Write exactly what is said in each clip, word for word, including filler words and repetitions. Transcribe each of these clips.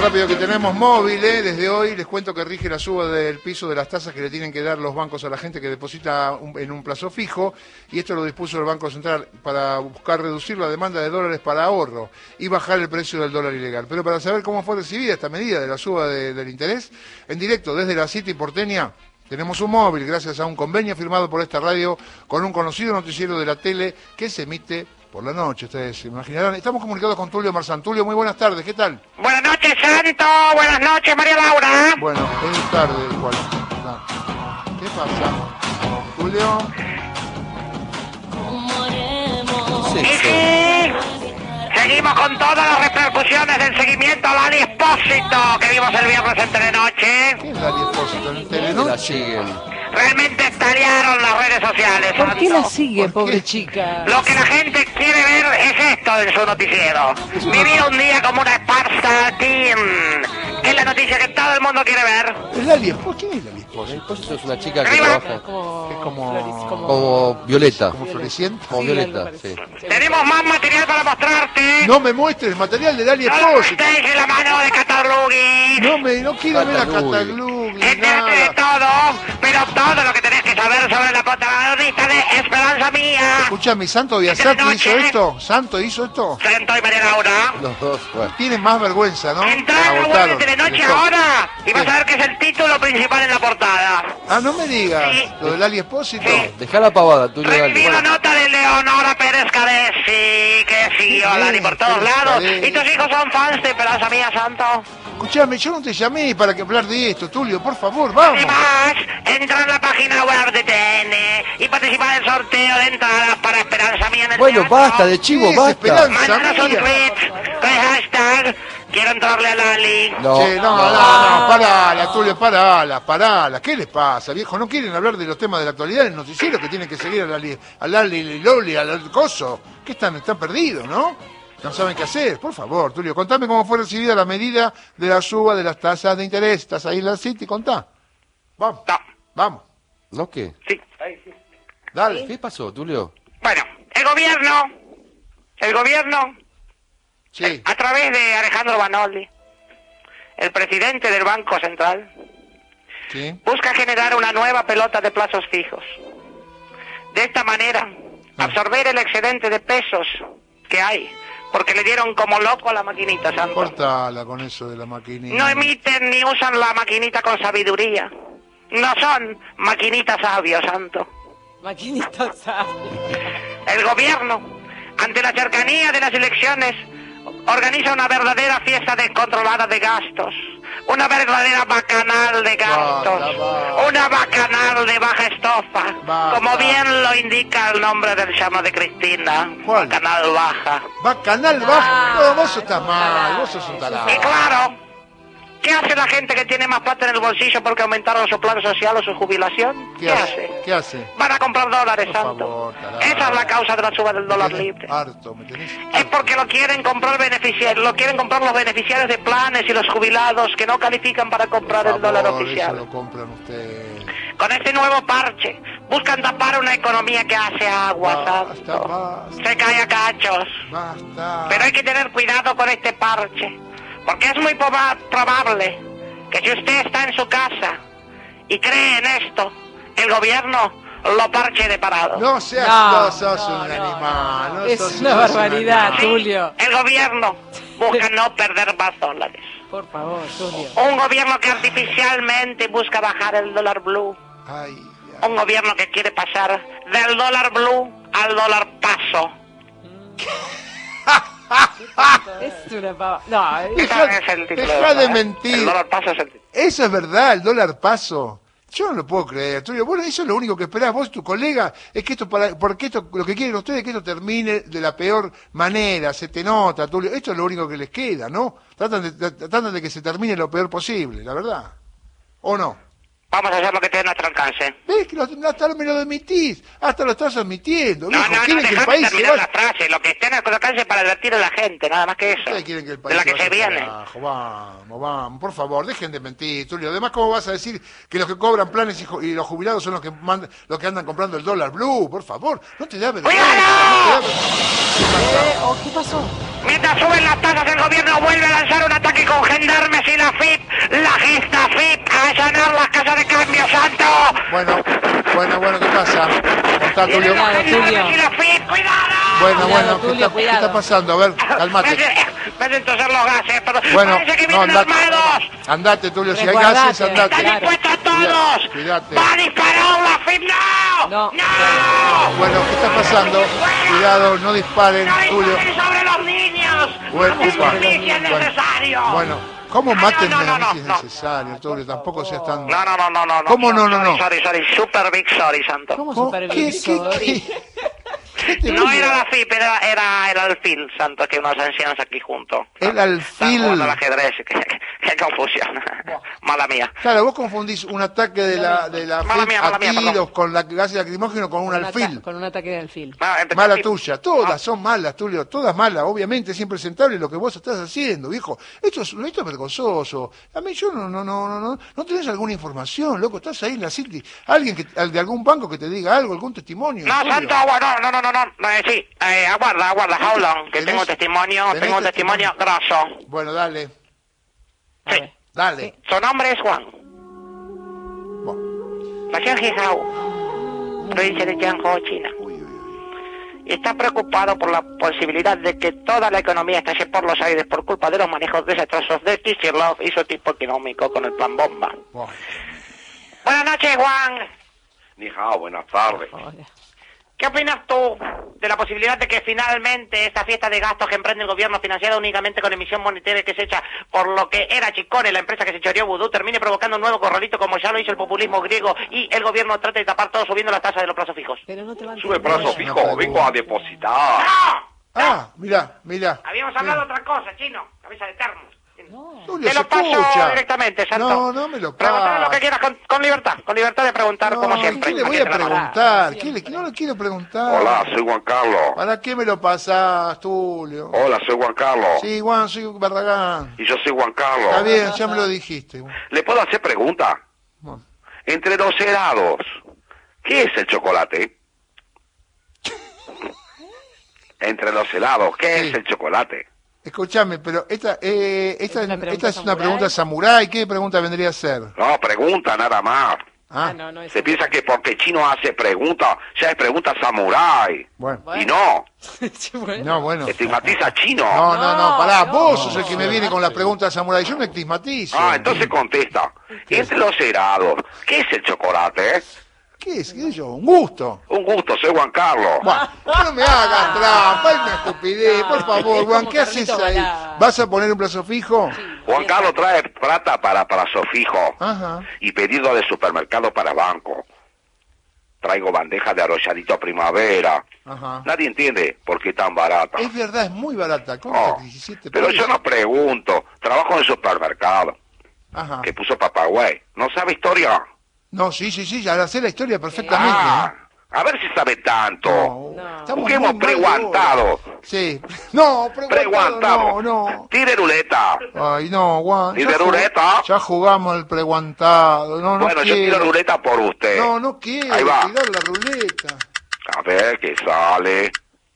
rápido que tenemos móvil, ¿eh? Desde hoy les cuento que rige la suba del piso de las tasas que le tienen que dar los bancos a la gente que deposita un, en un plazo fijo, y esto lo dispuso el Banco Central para buscar reducir la demanda de dólares para ahorro y bajar el precio del dólar ilegal. Pero para saber cómo fue recibida esta medida de la suba de, del interés, en directo desde la City porteña, tenemos un móvil gracias a un convenio firmado por esta radio con un conocido noticiero de la tele que se emite por la noche, ustedes se imaginarán. Estamos comunicados con Tulio Marzán. Tulio, muy buenas tardes, ¿qué tal? Buenas noches, Santo. Buenas noches, María Laura. Bueno, es tarde, igual. No. ¿Qué pasa? Tulio. Sí, sí. Seguimos con todas las repercusiones del seguimiento a Lali Espósito que vimos el viernes en Telenoche. ¿Qué es Lali Espósito en Telenoche? La siguen. Realmente estallaron las redes sociales. ¿Por Santo. qué la sigue, ¿Por pobre qué? chica? Lo que la gente quiere ver es esto en su noticiero. Vivir un día como una esparza teen. Es la noticia que todo el mundo quiere ver. ¿Es Lali Espósito? ¿Quién es Lali El Espósito? Espósito es una chica que Arriba. trabaja Como, Es como- Floris- como Violeta. ¿Como floreciente? Como Sí, Violeta, algo sí. parecido. Tenemos más material para mostrarte. No me muestres material de Lali No lo Espósito. estés en la mano de Catalugui. No me, no quiero ver a Catalugui. Catalugui, Entérate de nada. todo, pero todo lo que tenés que saber sobre la protagonista de Esperanza Mía. Escuchame, ¿Santo Biasati hizo esto? ¿Santo hizo esto? Santo y María Laura. Los dos, bueno. Tienen más vergüenza, ¿no? Entrá La en la web votaron. de Telenoche Dejó. ahora y vas ¿Qué? a ver que es el título principal en la portada. Ah, no me digas. Sí. Lo de Lali Espósito. Sí. Dejá la pavada, tú le Recibí la dale. nota de Leonora Pérez Caresi, que siguió a Lali por todos Pérez lados. Caresi. ¿Y tus hijos son fans de Esperanza Mía, Santo? Escuchame, yo no te llamé para que hablar de esto, Tulio, por favor, vamos. Además, entra en la página web de T N y participa del sorteo de entradas para Esperanza Mía en el Bueno, teatro. basta de chivo, ¿Qué es basta. Esperanza? Mándanos un Mía. tweet con el hashtag quiero entrarle a Lali. No, Che, no, no, no, parala, Tulio, parala, parala. ¿Qué les pasa, viejo? ¿No quieren hablar de los temas de la actualidad en el noticiero que tienen que seguir a Lali, a Lali, Loli, al coso? ¿Qué están, están perdidos, no? No saben qué hacer. Por favor, Tulio, contame cómo fue recibida la medida de la suba de las tasas de interés. ¿Estás ahí en la City? Contá. Vamos, No, vamos, ¿no qué? sí. dale. ¿Qué pasó, Tulio? Bueno, el gobierno, el gobierno, Sí, a través de Alejandro Banoli, el presidente del Banco Central, sí. busca generar una nueva pelota de plazos fijos. De esta manera, absorber el excedente de pesos que hay, porque le dieron como loco a la maquinita, Santo. Cortala con eso de la maquinita. No emiten ni usan la maquinita con sabiduría. No son maquinitas sabios, Santo. Maquinita sabe. El gobierno, ante la cercanía de las elecciones, organiza una verdadera fiesta descontrolada de gastos. Una verdadera bacanal de gastos. Basta, basta. Una bacanal de baja estofa. Basta. Como bien lo indica el nombre del llamo de Cristina. ¿Cuál? Bacanal baja. Va, canal bajo. No, vos estás mal, vos sos un tarado. Y claro, ¿qué hace la gente que tiene más plata en el bolsillo porque aumentaron su plan social o su jubilación? ¿Qué, hace? ¿Qué hace? Van a comprar dólares, Por Santo. favor, tarado. Esa es la causa de la suba del dólar Me tenés libre. harto, ¿me tenés? Es porque lo quieren comprar beneficiarios, lo quieren comprar los beneficiarios de planes y los jubilados que no califican para comprar Por el dólar favor, oficial. Eso lo compran ustedes. Con este nuevo parche, buscan tapar una economía que hace agua, Basta, Santo. basta, Se cae a cachos. basta. Pero hay que tener cuidado con este parche, porque es muy proba- probable que si usted está en su casa y cree en esto, el gobierno lo parche de parado. No seas, No, no, sos no, un no, animal. No, Es sos- una sos un barbaridad, animal. Sí, Tulio. el gobierno busca no perder más dólares. Por favor, Tulio. Un gobierno que artificialmente busca bajar el dólar blue. Ay, ay. Un gobierno que quiere pasar del dólar blue al dólar paso. Es una pava. No, es- Deja- Ese es el título deja de ¿eh? mentir. El dólar paso es el título. Eso es verdad, el dólar paso. Yo no lo puedo creer, Tulio. Bueno, eso es lo único que esperás vos, tu colega, es que esto, para, porque esto, lo que quieren ustedes es que esto termine de la peor manera, se te nota, Tulio. Esto es lo único que les queda, ¿no? Tratan de, tra- tratan de que se termine lo peor posible, la verdad. ¿O no? Vamos a hacer lo que esté a nuestro alcance. ¿Ves que lo, hasta me lo admitís? Hasta lo estás admitiendo, No, viejo. no, no, Quieren que el déjame país se terminar vaya. la frase. Lo que esté a nuestro alcance para advertir a la gente, nada más que eso. Ustedes quieren que el De país la que vaya se al viene. carajo. Vamos, vamos, por favor, dejen de mentir, Tulio. Además, ¿cómo vas a decir que los que cobran planes y, ju- y los jubilados son los que mandan, los que andan comprando el dólar blue? Por favor, no te da vergüenza. ¡Cuidado! No te da vergüenza. Eh, oh, ¿qué pasó? Mientras suben las tasas, el gobierno vuelve a lanzar un ataque con gendarmes y la F I P, la gesta F I P, a allanar las casas de cambio, Santo. Bueno, bueno, bueno, ¿qué pasa? ¿Cómo está, Tulio? Vienen los Cuidado, gendarmes Tulio. y la F I P, ¡cuidado! Bueno, Cuidado, bueno, ¿qué, Tulio, está, ¿qué cuidado. está pasando? A ver, calmate. Me siento hacer los gases, pero Bueno, parece que no, vienen andate. armados. Andate, Tulio, si hay Resguardate. gases, andate. ¡Están Claro. dispuestos todos! Cuidate. ¡Va a disparar la F I P! ¡No! No. ¡No! Bueno, ¿qué está pasando? Cuidado, no disparen, ¡No Tulio. disparen sobre los niños! Bueno, ¡Hacen bueno, justicia es bueno, necesario! Bueno, ¿cómo Ah, maten no, no, a no, si es no. necesario, Tulio? Tampoco seas tan... No, no, no, no, no. ¿Cómo no, no, no? Sorry, sorry, sorry, super big sorry, Santo. ¿Cómo ¿Cómo? ¿Qué, qué, supervisor? qué? ¿Qué te No pasa? era la F I P, era, era el alfil, Santo, que unos ancianos aquí juntos. El alfil. Están jugando al ajedrez, qué, qué confusión. Mala mía. Claro, vos confundís un ataque de la, de la Mala F I P mía, mala a mía, tiros perdón. con la gas lacrimógeno con un Con alfil. ata- Con un ataque de alfil. No, entre- Mala F I P. tuya, todas son malas, Tulio, todas malas, obviamente es impresentable lo que vos estás haciendo, viejo. Esto es, esto es vergonzoso. A mí yo no, no, no, no, no, no tenés alguna información, loco, estás ahí en la City. Alguien que, de algún banco que te diga algo, algún testimonio. No, Tulio. Santo, aguarda, no, no, no, no, no, eh, sí, eh, aguarda, aguarda, how long, que ¿Tenés- tengo testimonio, tenés tengo un testimonio grosso. Bueno, dale, A Sí. ver. dale. Su nombre es Juan. Bueno, Nació en Hizhou, provincia de Jiangsu, China. uy, uy, uy. Y está preocupado por la posibilidad de que toda la economía estalle por los aires por culpa de los manejos desastrosos de Kicillof y su tipo económico con el plan bomba. Bueno. Buenas noches, Juan. Ni hao, buenas tardes. Hola. ¿Qué opinas tú de la posibilidad de que finalmente esta fiesta de gastos que emprende el gobierno financiada únicamente con emisión monetaria que se echa por lo que era Chicone, la empresa que se choreó Vudú, termine provocando un nuevo corralito como ya lo hizo el populismo griego y el gobierno trate de tapar todo subiendo las tasas de los plazos fijos? Pero no te van a Sube entender. plazo fijo, vengo a depositar. ¡No! Ah, mirá, mirá. Habíamos hablado de otra cosa, chino. Cabeza de termo. Tulio, Te se lo paso escucha. directamente, Santo. No, no me lo Pregúntale lo que pases. quieras con, con libertad, con libertad de preguntar No, como siempre. ¿qué le voy Aquí a te la mano. preguntar? ¿Qué le, no le quiero preguntar. Hola, soy Juan Carlos. ¿Para qué me lo pasás, Tulio? Hola, soy Juan Carlos. Sí, Juan, soy Barragán. Y yo soy Juan Carlos. Está bien, ya me lo dijiste. ¿Le puedo hacer pregunta? Bueno. Entre los helados, ¿qué es el chocolate? Entre los helados, ¿qué Sí. es el chocolate? Escúchame, pero esta, eh, esta, ¿Es una pregunta esta es una samurái? pregunta samurái. ¿Qué pregunta vendría a ser? No, pregunta nada más. Ah, Ah, no, no es Se piensa que porque chino hace pregunta, ya es pregunta samurái. bueno. Bueno. Y no, Sí, bueno. No, bueno. estigmatiza chino. No, no, no, pará, no, vos no, sos el que me viene con la pregunta samurái. Yo me estigmatizo. Ah, entonces contesta. Entre los helados, ¿qué es el chocolate? ¿Qué es? ¿Qué es yo? Un gusto. Un gusto, soy Juan Carlos. Bueno, no me hagas trampa, es una estupidez, por No, favor, es Juan, como ¿qué haces Carlito ahí? Balá. ¿Vas a poner un plazo fijo? Juan Carlos trae plata para, para Sofijo Ajá. y pedido de supermercado para banco. Traigo bandeja de arrolladito primavera. Ajá. Nadie entiende por qué tan barata. Es verdad, es muy barata. ¿Cómo Oh, que diecisiete pero pesos? yo no pregunto. Trabajo en el supermercado Ajá. que puso Papagüey. ¿No sabe historia? No, sí, sí, sí, ya la sé la historia perfectamente. Ah, ¿eh? a ver si sabe tanto. No, No. estamos Busquemos muy mal de preguantado. hora. Sí. No, preguantado, Preguantado. no, no. Tire ruleta. Ay, no, Juan. ¿Y ya de ju- ruleta? Ya jugamos el preguantado. No, no bueno, yo quiero. tiro ruleta por usted. No, no quiero Ahí va. tirar la ruleta. A ver qué sale.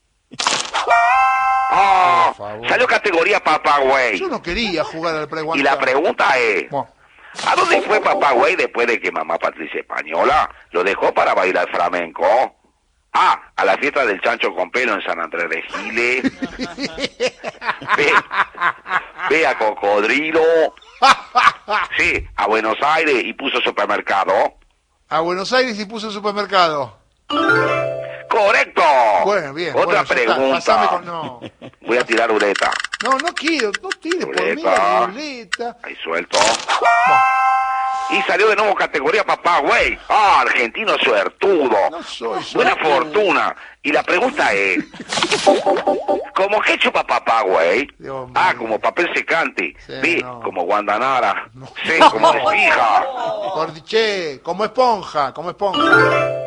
Ah, Por favor. salió categoría Papagüey. Yo no quería jugar al preguantado. Y la pregunta es, Bueno, ¿a dónde fue Papagüey después de que mamá Patricia Española lo dejó para bailar flamenco? A, a la fiesta del chancho con pelo en San Andrés de Giles. B, B, a Cocodrilo. C, a Buenos Aires y puso supermercado. a Buenos Aires y puso supermercado. ¡Correcto! Bueno, bien. Otra bueno, ya está. pregunta. Pasame con- No, Voy a tirar ruleta. no, no quiero. No tires por mí Ruleta. la ruleta. Ahí suelto. Bueno, Y salió de nuevo categoría Papagüey. Ah, argentino suertudo. no soy Buena suertudo. fortuna. Y la pregunta es, ¿cómo qué chupa Papagüey? Dios mío. A, como papel secante. Sí, B, no. como guandanara. C, como despija. Gordiche, como esponja, como esponja.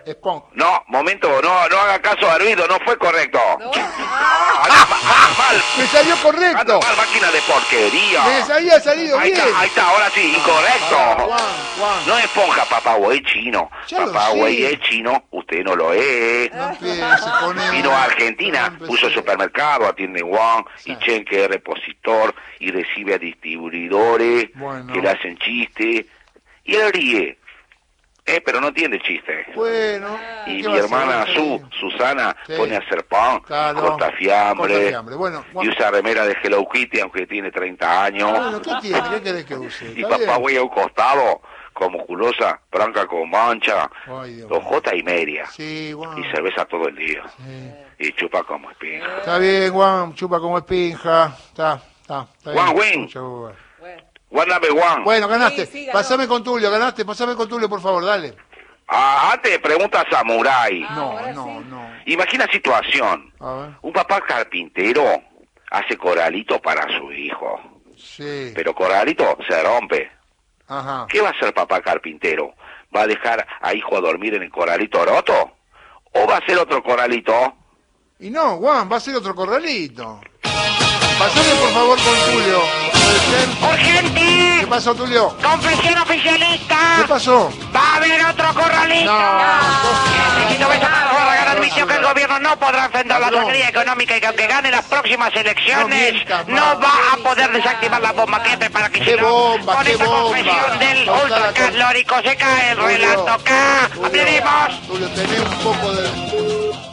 esponja. No, momento, no, no haga caso a Arvido, no fue correcto. ¿No? Ah, anda, anda mal, Me salió anda correcto. mal, máquina de porquería. Me había salido Ahí bien. está, ahí está, ahora sí, Ah, incorrecto. Juan, Juan. No esponja, papá güey chino. Ya lo Papá sé. güey es chino, usted no lo es. No empiece con él. Vino a Argentina, No empecé. puso supermercado, atiende Juan, Sí. y Chen que es repositor, y recibe a distribuidores Bueno. que le hacen chiste, y él ríe. Eh, pero no entiende chiste. Bueno. Y ¿qué mi va a hermana hacer? Su, Susana, Sí. pone a hacer pan, Claro. corta fiambre, Corta fiambre. Bueno, y Juan- usa remera de Hello Kitty, aunque tiene treinta años. Bueno, ¿qué tiene? ¿Qué querés que use? Y ¿Está papá bien? güey a un costado, con musculosa, branca con mancha, Ay, Dios. ojota y media, Sí, Juan. y cerveza todo el día, Sí. y chupa como espinja. Está bien, Juan. Chupa como espinja. Está, está. está Juan, bien. Win. Mucho Juan. Bueno. One number one. Bueno, ganaste. Sí, sí, ganó. Pasame con Tulio, ganaste. Pasame con Tulio, por favor, dale. Ah, antes pregunta Samurai. Ah, No, ahora no, sí. no. Imagina situación. A ver. Un papá carpintero hace coralito para su hijo, Sí. pero coralito se rompe. Ajá. ¿Qué va a hacer papá carpintero? ¿Va a dejar a hijo a dormir en el coralito roto? ¿O va a hacer otro coralito? Y no, Juan, va a ser otro corralito. Pasame, por favor, con Tulio. ¿Puede ser? ¡Urgente! ¿Qué pasó, Tulio? ¡Confesión oficialista! ¿Qué pasó? ¡Va a haber otro corralito! No. El Chiquito Becerra Barragán admitió que el gobierno no podrá enfrentar la Ladrón. tragedia económica y que aunque gane las próximas No elecciones, mientas, no mamá. va a poder desactivar la bomba que prepara que ¿Qué si no, bomba, con qué esta bomba? confesión del Soltá la ultracalórico se cae el Tulio, relato. ¡Ca! Tulio, ¡Aplaudimos! Tulio, tenés un poco de...